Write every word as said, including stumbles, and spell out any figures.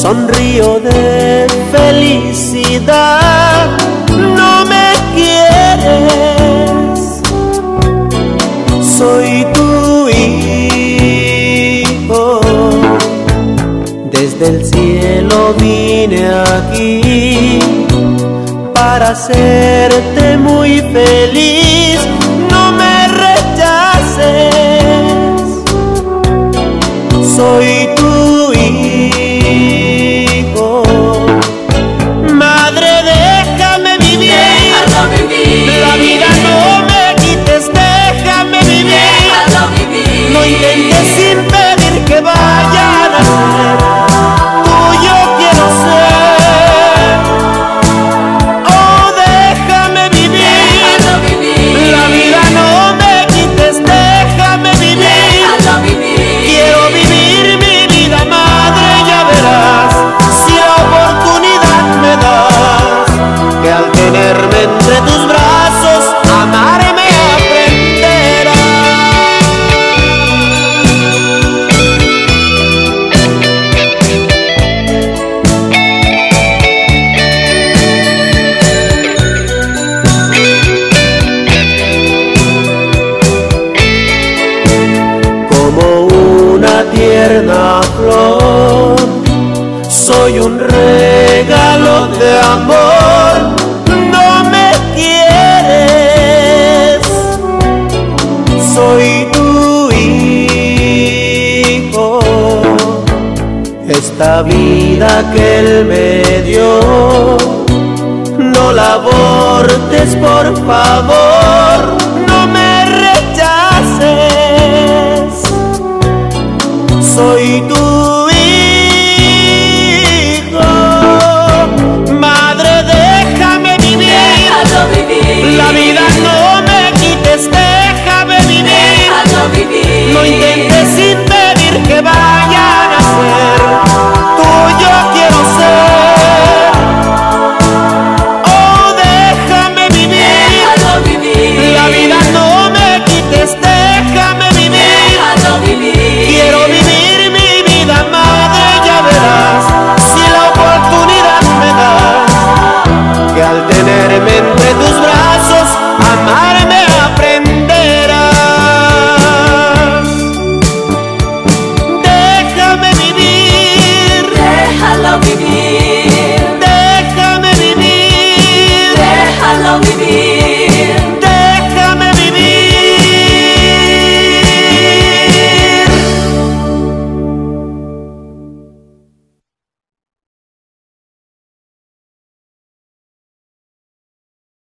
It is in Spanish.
sonrío de felicidad. No me quieres, soy tu hijo. Desde el cielo vine aquí para hacerte muy feliz. No me rechaces, soy tu hijo. Madre, déjame vivir, déjalo vivir. La vida no me quites, déjame vivir, déjalo vivir. No intentes impedir que vaya a nacer. Tuyo quiero ser. Oh, déjame vivir, déjalo vivir. La vida no me quites, déjame vivir, déjalo vivir. Quiero vivir mi vida, madre, ya verás, si la oportunidad me das, que al tenerme entre tus brazos, amarme aprenderás. Como una tierna flor, soy un regalo de amor. No me quieres, soy tu hijo. Esta vida que él me dio, no la abortes por favor.